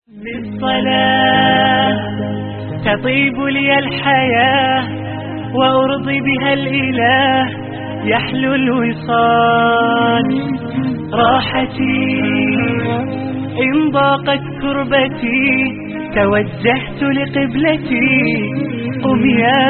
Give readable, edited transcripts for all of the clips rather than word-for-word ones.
بالصلاة تطيب لي الحياة وأرضي بها الإله يحلو الوصال راحتي إن ضاقت كربتي توجهت لقبلتي قم يا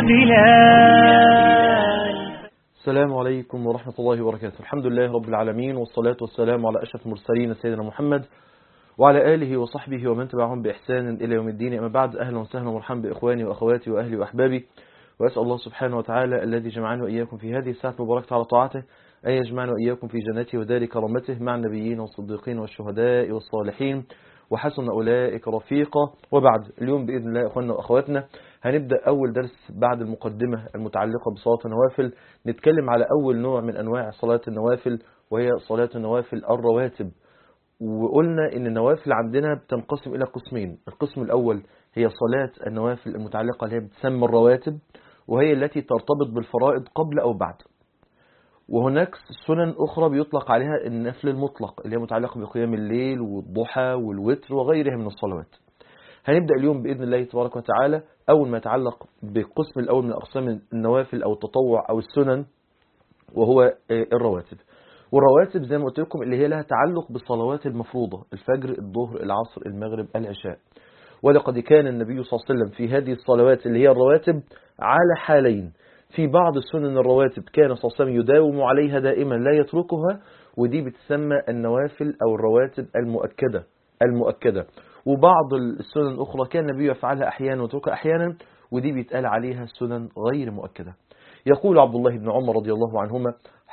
بلال. السلام عليكم ورحمة الله وبركاته. الحمد لله رب العالمين، والصلاة والسلام على أشرف المرسلين سيدنا محمد وعلى آله وصحبه ومن تبعهم بإحسان إلى يوم الدين. أما بعد، أهلا وسهلا ومرحبا بإخواني وأخواتي وأهلي وأحبابي، وأسأل الله سبحانه وتعالى الذي جمعنا وإياكم في هذه الساعة المباركة على طاعته أن يجمعنا وإياكم في جنته ودار كرامته مع النبيين والصديقين والشهداء والصالحين وحسن أولئك رفيقا. وبعد، اليوم بإذن الله أخواننا وأخواتنا هنبدأ أول درس بعد المقدمة المتعلقة بصلاة النوافل. نتكلم على أول نوع من أنواع صلاة النوافل، وهي صلاة النوافل الرواتب. وقلنا إن النوافل عندنا بتنقسم إلى قسمين. القسم الأول هي صلاة النوافل المتعلقة اللي هي بتسمى الرواتب، وهي التي ترتبط بالفرائض قبل أو بعد. وهناك سنن أخرى بيطلق عليها النفل المطلق اللي هي متعلقة بقيام الليل والضحى والوتر وغيرها من الصلوات. هنبدأ اليوم بإذن الله تبارك وتعالى أول ما يتعلق بالقسم الأول من أقسام النوافل أو التطوع أو السنن، وهو الرواتب. والرواتب زي ما قلت لكم اللي هي لها تعلق بالصلوات المفروضة: الفجر، الظهر، العصر، المغرب، العشاء. ولقد كان النبي صلى الله عليه وسلم في هذه الصلوات اللي هي الرواتب على حالين. في بعض السنن الرواتب كان صلى الله عليه وسلم يداوم عليها دائما لا يتركها، ودي بتسمى النوافل أو الرواتب المؤكدة. وبعض السنن الأخرى كان النبي يفعلها أحيانا ويتركها أحيانا، ودي بيتقال عليها سنن غير مؤكدة. يقول عبد الله بن عمر رضي الله عنهما: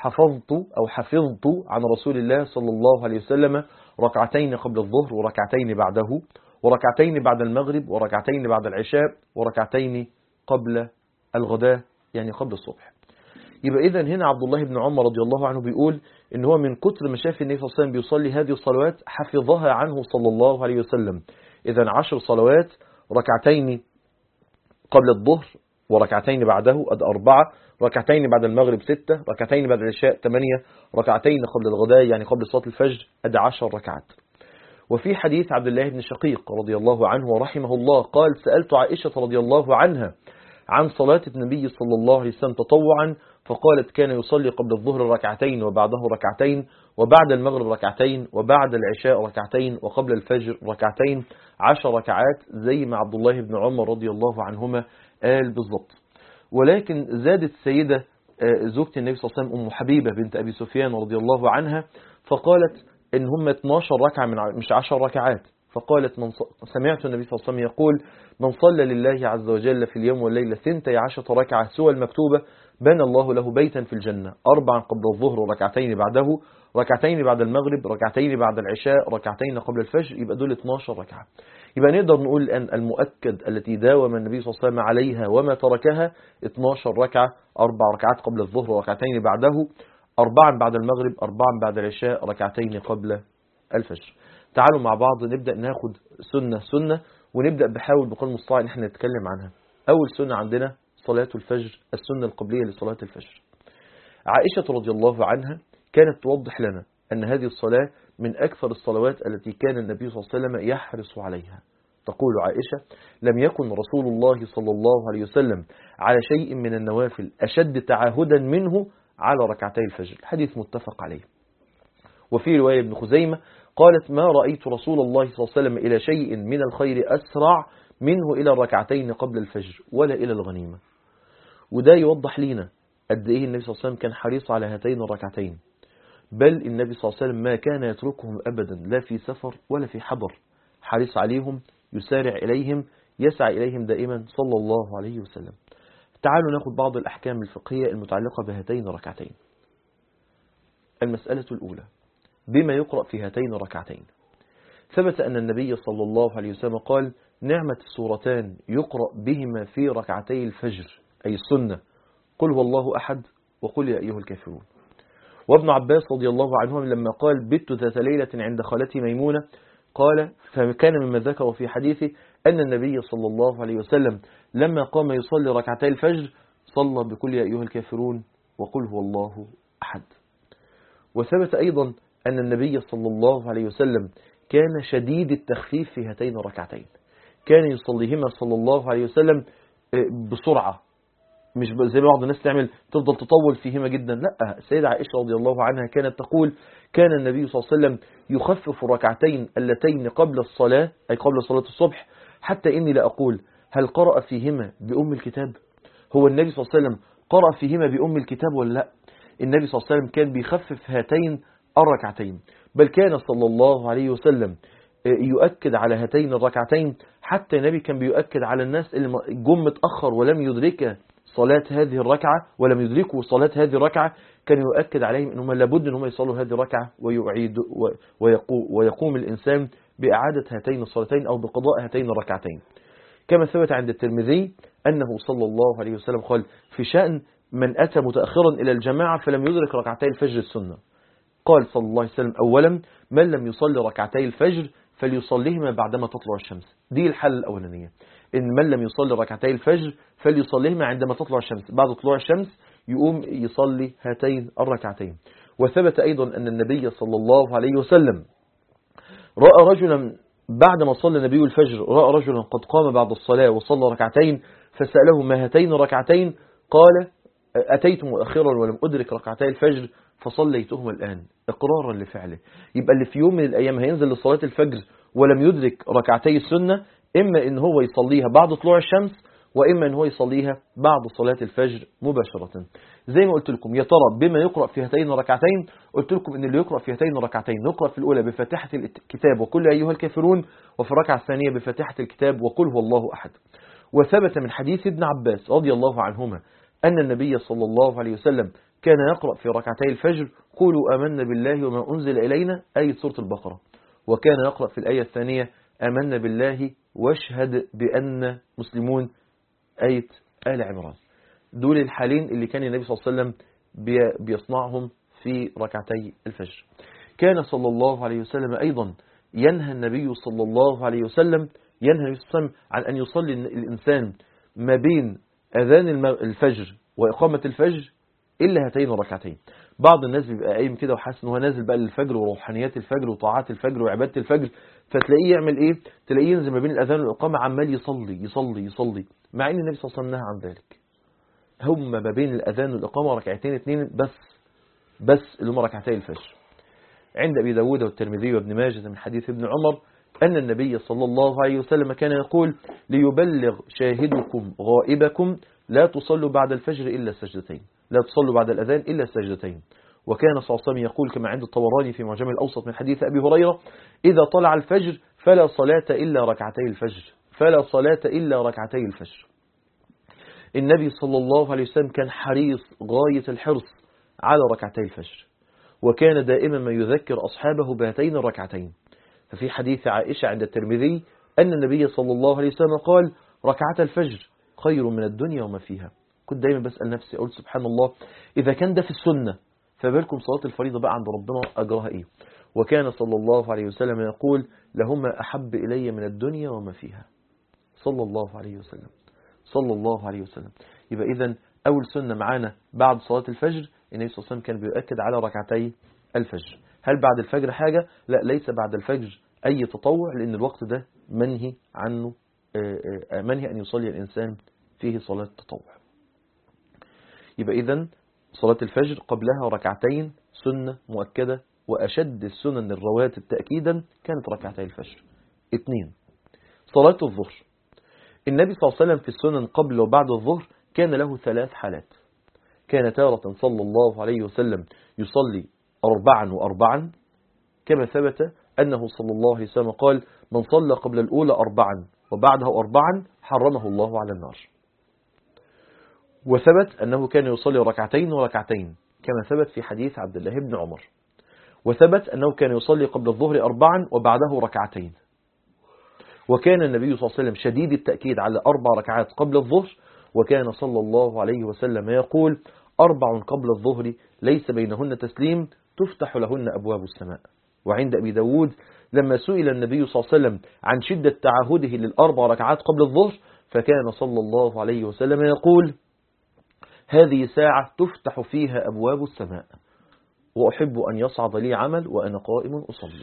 حفظت عن رسول الله صلى الله عليه وسلم ركعتين قبل الظهر وركعتين بعده، وركعتين بعد المغرب، وركعتين بعد العشاء، وركعتين قبل الغداء يعني قبل الصبح. يبقى إذن هنا عبد الله بن عمر رضي الله عنه بيقول إن هو من كتر ما شاف النبي صلى الله عليه وسلم بيصلي هذه الصلوات حفظها عنه صلى الله عليه وسلم. إذن 10 صلوات: ركعتين قبل الظهر وركعتين بعده أد 4، ركعتين بعد المغرب 6، ركعتين بعد العشاء 8، ركعتين قبل الغداء يعني قبل صلاة الفجر أد 10 ركعات. وفي حديث عبد الله بن شقيق رضي الله عنه ورحمه الله قال: سألت عائشة رضي الله عنها عن صلاة النبي صلى الله عليه وسلم تطوعا، فقالت: كان يصلي قبل الظهر ركعتين وبعده ركعتين، وبعد المغرب ركعتين، وبعد العشاء ركعتين، وقبل الفجر ركعتين، 10 ركعات زي ما عبد الله بن عمر رضي الله عنهما قال بالضبط. ولكن زادت السيدة زوجة النبي صلى الله عليه وسلم أم حبيبة بنت أبي سفيان رضي الله عنها، فقالت إن هم 12 ركعة مش 10 ركعات. فقالت: سمعت النبي صلى الله عليه وسلم يقول: من صلى لله عز وجل في اليوم والليلة 12 ركعة سوى المكتوبة بنى الله له بيتا في الجنة، 4 قبل الظهر وركعتين بعده، ركعتين بعد المغرب، ركعتين بعد العشاء، ركعتين قبل الفجر. يبقى دول 12 ركعة. يبقى نقدر نقول أن المؤكد التي داوم النبي صلى الله عليه وسلم عليها وما تركها 12 ركعة: 4 ركعات قبل الظهر وركعتين بعده، 4 بعد المغرب، 4 بعد العشاء، ركعتين قبل الفجر. تعالوا مع بعض نبدأ ناخد سنة ونبدأ بحاول بقول المستطاع ان احنا نتكلم عنها. أول سنة عندنا صلاة الفجر، السنة القبلية لصلاة الفجر. عائشة رضي الله عنها كانت توضح لنا أن هذه الصلاة من أكثر الصلوات التي كان النبي صلى الله عليه وسلم يحرص عليها. تقول عائشة: لم يكن رسول الله صلى الله عليه وسلم على شيء من النوافل أشد تعاهدا منه على ركعتي الفجر. الحديث متفق عليه. وفي رواية ابن خزيمة قالت: ما رأيت رسول الله صلى الله عليه وسلم إلى شيء من الخير أسرع منه إلى الركعتين قبل الفجر ولا إلى الغنيمة. وده يوضح لنا قد إيه النبي صلى الله عليه وسلم كان حريص على هاتين الركعتين، بل النبي صلى الله عليه وسلم ما كان يتركهم أبدا، لا في سفر ولا في حضر، حريص عليهم، يسارع إليهم، يسعى إليهم دائما صلى الله عليه وسلم. تعالوا ناخد بعض الأحكام الفقهية المتعلقة بهاتين الركعتين. المسألة الأولى: بما يقرأ في هاتين الركعتين. ثبت أن النبي صلى الله عليه وسلم قال: نعمة السورتان يقرأ بهما في ركعتي الفجر، أي السنة: قل هو الله أحد وقل يا أيها الكافرون. وابن عباس رضي الله عنهم لما قال: بت ذات ليلة عند خالتي ميمونة، قال: فكان مما ذكر في حديثه أن النبي صلى الله عليه وسلم لما قام يصلي ركعتي الفجر صلى بقل يا أيها الكافرون وقل هو الله أحد. وثبت أيضا أن النبي صلى الله عليه وسلم كان شديد التخفيف في هاتين الركعتين، كان يصليهما صلى الله عليه وسلم بسرعة، مش زي بعض الناس تعمل تفضل تطول فيهما جدا. لا، السيدة عائشة رضي الله عنها كانت تقول كان النبي صلى الله عليه وسلم يخفف الركعتين اللتين قبل الصلاة، أي قبل صلاة الصبح، حتى إني لأقول هل قرأ فيهما بأم الكتاب؟ هو النبي صلى الله عليه وسلم قرأ فيهما بأم الكتاب ولا لا؟ النبي صلى الله عليه وسلم كان بيخفف هاتين الركعتين، بل كان صلى الله عليه وسلم يؤكد على هاتين الركعتين، حتى النبي كان بيؤكد على الناس اللي جم متأخر ولم يدرك صلاة هذه الركعة، ولم يدركوا صلاة هذه الركعة، كان يؤكد عليهم أنهم لابد أنهم يصلوا هذه الركعة ويقوم الإنسان بإعادة هاتين الصلاتين أو بقضاء هاتين الركعتين. كما ثبت عند الترمذي أنه صلى الله عليه وسلم قال في شأن من أتى متأخرا إلى الجماعة فلم يدرك ركعتي الفجر السنة، قال صلى الله عليه وسلم أولا من لم يصلي ركعتي الفجر فليصليهما بعدما تطلع الشمس. دي الحالة الأولانية، إن من لم يصلي ركعتي الفجر فليصليهما عندما تطلع الشمس، بعد طلوع الشمس يقوم يصلي هاتين الركعتين. وثبت أيضا أن النبي صلى الله عليه وسلم رأى رجلا بعد ما صلى النبي الفجر، رأى رجلا قد قام بعد الصلاة وصلى ركعتين، فسأله ما هاتين الركعتين؟ قال أتيت مؤخرا ولم أدرك ركعتي الفجر فصليتهما الآن، إقرارا لفعله. يبقى اللي في يوم من الأيام هينزل لصلاة الفجر ولم يدرك ركعتي السنة، إما إن هو يصليها بعد طلوع الشمس، وإما إن هو يصليها بعد صلاة الفجر مباشرة. زي ما قلت لكم، يا ترى بما يقرأ في هاتين الركعتين؟ قلت لكم إن اللي يقرأ في هاتين الركعتين نقرأ في الأولى بفاتحة الكتاب وقل أيها الكافرون، وفي الركعة الثانية بفاتحة الكتاب وقل هو الله أحد. وثبت من حديث ابن عباس رضي الله عنهما أن النبي صلى الله عليه وسلم كان يقرأ في ركعتي الفجر قولوا آمنا بالله وما أنزل إلينا، آية سورة البقرة، وكان يقرأ في الآية الثانية آمنا بالله واشهد بأن مسلمون، آية آل عمران. دول الحالين اللي كان النبي صلى الله عليه وسلم بيصنعهم في ركعتي الفجر. كان صلى الله عليه وسلم أيضا ينهى النبي صلى الله عليه وسلم عن أن يصلي الإنسان ما بين أذان الفجر وإقامة الفجر إلا هاتين الركعتين. بعض الناس بيبقى قايم كده وحاسس ان هو نازل بقى للفجر وروحانيات الفجر وطاعات الفجر وعبادة الفجر، فتلاقيه يعمل ايه؟ تلاقيه ينزل ما بين الأذان والإقامة عمال يصلي يصلي يصلي، مع ان النبي صلى الله عليه وسلم نهى عن ذلك. هم ما بين الأذان والإقامة ركعتين اتنين بس اللي هم ركعتي الفجر. عند أبي داود والترمذي وابن ماجه من حديث ابن عمر أن النبي صلى الله عليه وسلم كان يقول ليبلغ شاهدكم غائبكم لا تصلوا بعد الفجر إلا سجدتين، لا تصلوا بعد الأذان إلا سجدتين. وكان صلى الله عليه وسلم يقول كما عند الطبراني في معجم الأوسط من حديث أبي هريرة إذا طلع الفجر فلا صلاة إلا ركعتي الفجر، فلا صلاة إلا ركعتي الفجر. النبي صلى الله عليه وسلم كان حريص غاية الحرص على ركعتي الفجر، وكان دائما ما يذكر أصحابه بهاتين الركعتين. ففي حديث عائشة عند الترمذي أن النبي صلى الله عليه وسلم قال ركعت الفجر خير من الدنيا وما فيها. كنت دائما بسأل نفسي أقول سبحان الله، إذا كان ده في السنة فبالكم صلاة الفريضة بقى عند ربنا أجرها إيه؟ وكان صلى الله عليه وسلم يقول لهما أحب إلي من الدنيا وما فيها، صلى الله عليه وسلم صلى الله عليه وسلم. يبقى إذن أول سنة معانا بعد صلاة الفجر النبي صلى الله عليه وسلم كان بيؤكد على ركعتي الفجر. هل بعد الفجر حاجة؟ لا، ليس بعد الفجر أي تطوع، لأن الوقت ده منهي عنه، منهي أن يصلي الإنسان فيه صلاة تطوع. يبقى إذن صلاة الفجر قبلها ركعتين سنة مؤكدة، وأشد السنن الرواتب تأكيدا كانت ركعتي الفجر. 2. صلاة الظهر. النبي صلى الله عليه وسلم في السنن قبل وبعد الظهر كان له 3 حالات. كان تارة صلى الله عليه وسلم يصلي 4 كما ثبت أنه صلى الله عليه وسلم قال من صلى قبل الأولى 4 وبعدها 4 حرمه الله على النار. وثبت أنه كان يصلي ركعتين وركعتين كما ثبت في حديث عبد الله بن عمر. وثبت أنه كان يصلي قبل الظهر 4 وبعده 2. وكان النبي صلى الله عليه وسلم شديد التأكيد على 4 ركعات قبل الظهر، وكان صلى الله عليه وسلم يقول 4 قبل الظهر ليس بينهن تسليم تفتح لهن أبواب السماء. وعند أبي داود لما سئل النبي صلى الله عليه وسلم عن شدة تعهده لل4 ركعات قبل الظهر فكان صلى الله عليه وسلم يقول هذه ساعة تفتح فيها أبواب السماء وأحب أن يصعد لي عمل وأنا قائم أصلي.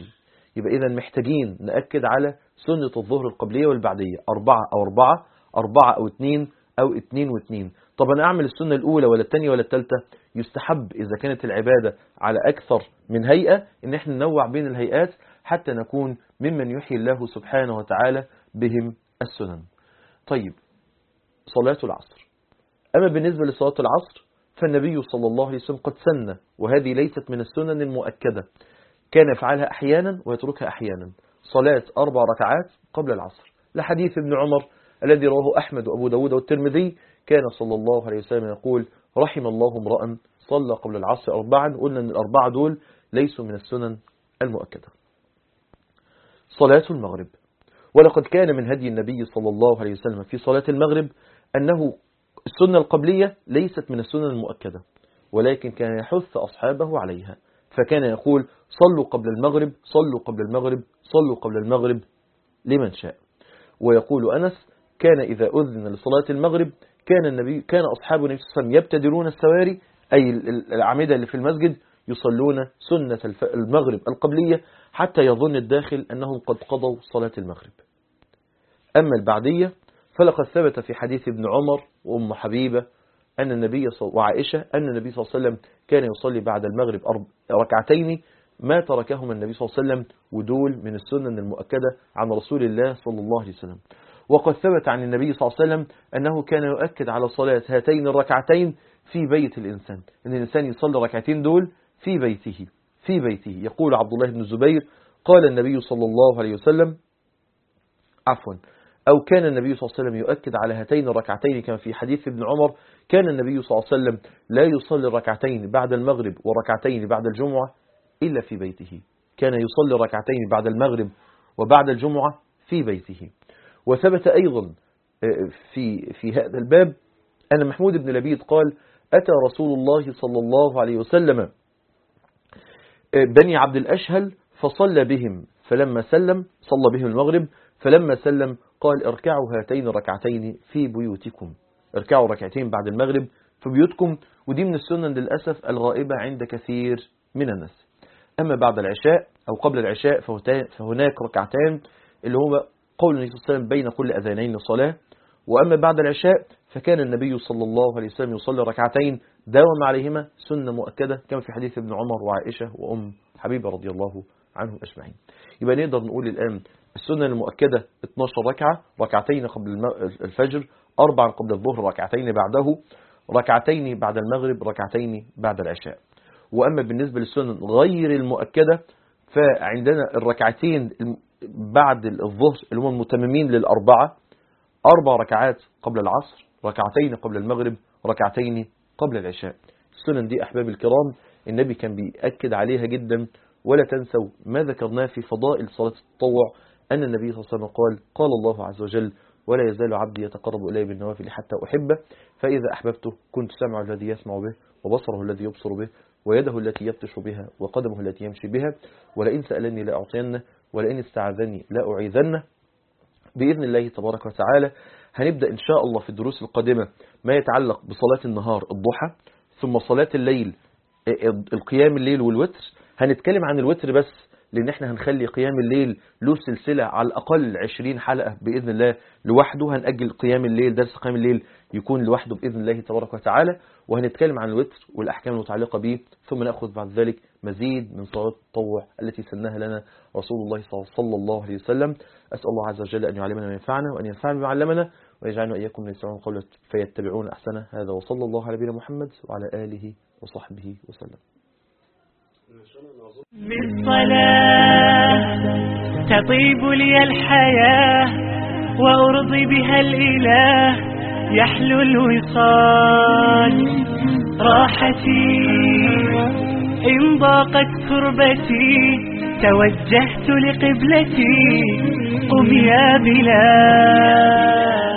يبقى إذا محتاجين نأكد على سنة الظهر القبلية والبعدية 4 أو 4 4 أو 2 أو 2 و2. طب أنا أعمل السنة الأولى ولا الثانية ولا الثالثة؟ يستحب إذا كانت العبادة على أكثر من هيئة إن احنا ننوع بين الهيئات حتى نكون ممن يحيي الله سبحانه وتعالى بهم السنن. طيب صلاة العصر. أما بالنسبة لصلاة العصر فالنبي صلى الله عليه وسلم قد سن، وهذه ليست من السنن المؤكدة، كان يفعلها أحيانا ويتركها أحيانا، صلاة 4 ركعات قبل العصر، لحديث ابن عمر الذي رواه أحمد وأبو داود والترمذي، كان صلى الله عليه وسلم يقول رحم الله امرأ صلى قبل العصر 4. قلنا أن ال4 دول ليسوا من السنن المؤكدة. صلاة المغرب. ولقد كان من هدي النبي صلى الله عليه وسلم في صلاة المغرب أنه السنة القبلية ليست من السنن المؤكدة، ولكن كان يحث أصحابه عليها، فكان يقول صلوا قبل المغرب صلوا قبل المغرب صلوا قبل المغرب لمن شاء. ويقول أنس كان إذا أذن لصلاة المغرب كان أصحاب النبي صلى الله عليه وسلم يبتدرون السواري أي الأعمدة اللي في المسجد يصلون سنة المغرب القبلية حتى يظن الداخل أنهم قد قضوا صلاة المغرب. أما البعدية فلقد ثبت في حديث ابن عمر وأم حبيبة أن النبي وعائشة أن النبي صلى الله عليه وسلم كان يصلي بعد المغرب 4 ركعتين ما تركهما النبي صلى الله عليه وسلم، ودول من السنن المؤكدة عن رسول الله صلى الله عليه وسلم. وقد ثبت عن النبي صلى الله عليه وسلم أنه كان يؤكد على صلاة هاتين الركعتين في بيت الإنسان، أن الإنسان يصلي ركعتين دول في بيته. يقول عبد الله بن الزبير قال النبي صلى الله عليه وسلم أو كان النبي صلى الله عليه وسلم يؤكد على هاتين الركعتين كما في حديث ابن عمر كان النبي صلى الله عليه وسلم لا يصلي ركعتين بعد المغرب وركعتين بعد الجمعة إلا في بيته، كان يصلي ركعتين بعد المغرب وبعد الجمعة في بيته. وثبت أيضا في هذا الباب أن محمود بن لبيد قال أتى رسول الله صلى الله عليه وسلم بني عبد الأشهل فصلى بهم، فلما سلم صلى بهم المغرب، فلما سلم قال اركعوا هاتين الركعتين في بيوتكم، اركعوا ركعتين بعد المغرب في بيوتكم. ودي من السنن للأسف الغائبة عند كثير من الناس. أما بعد العشاء أو قبل العشاء فهناك ركعتان اللي هو قول النبي صلى الله عليه وسلم بين كل أذانين صلاة. وأما بعد العشاء فكان النبي صلى الله عليه وسلم يصلي ركعتين داوم عليهما سنة مؤكدة كما في حديث ابن عمر وعائشة وأم حبيبة رضي الله عنهم أجمعين. يبقى نقدر نقول الآن السنة المؤكدة 12 ركعة، ركعتين قبل الفجر، 4 قبل الظهر، ركعتين بعده، ركعتين بعد المغرب، ركعتين بعد العشاء. وأما بالنسبة للسنن غير المؤكدة فعندنا الركعتين بعد الظهر اللي هم المتممين لل4، 4 ركعات قبل العصر، ركعتين قبل المغرب، ركعتين قبل العشاء. السنن دي أحباب الكرام النبي كان بيأكد عليها جدا. ولا تنسوا ما ذكرناه في فضائل صلاة التطوع أن النبي صلى الله عليه وسلم قال الله عز وجل ولا يزال عبدي يتقرب إلي بالنوافل حتى أحبه، فإذا أحببته كنت سمعه الذي يسمع به وبصره الذي يبصر به ويده التي يبطش بها وقدمه التي يمشي بها، ولئن سألني لا أعطينه ولئن استعاذني لا أعيذنه. بإذن الله تبارك وتعالى هنبدأ إن شاء الله في الدروس القادمة ما يتعلق بصلاة النهار الضحى، ثم صلاة الليل القيام الليل والوتر. هنتكلم عن الوتر بس لأن احنا هنخلي قيام الليل له سلسلة على الأقل 20 حلقة بإذن الله لوحده. هنأجل قيام الليل، درس قيام الليل يكون لوحده بإذن الله تبارك وتعالى، وهنتكلم عن الوتر والأحكام المتعلقة به، ثم نأخذ بعد ذلك مزيد من صلاة التطوع التي سنها لنا رسول الله صلى الله عليه وسلم. أسأل الله عز وجل أن يعلمنا ما ينفعنا وأن ينفعنا بما علمنا ويجعلنا وإياكم من يسمعون قولا فيتبعون أحسنه. هذا وصلى الله على نبينا محمد وعلى آله وصحبه وسلم. بالصلاة تطيب لي الحياة وأرضي بها الإله، يحلو الوصال راحتي إن ضاقت كربتي، توجهت لقبلتي قم يا بلال.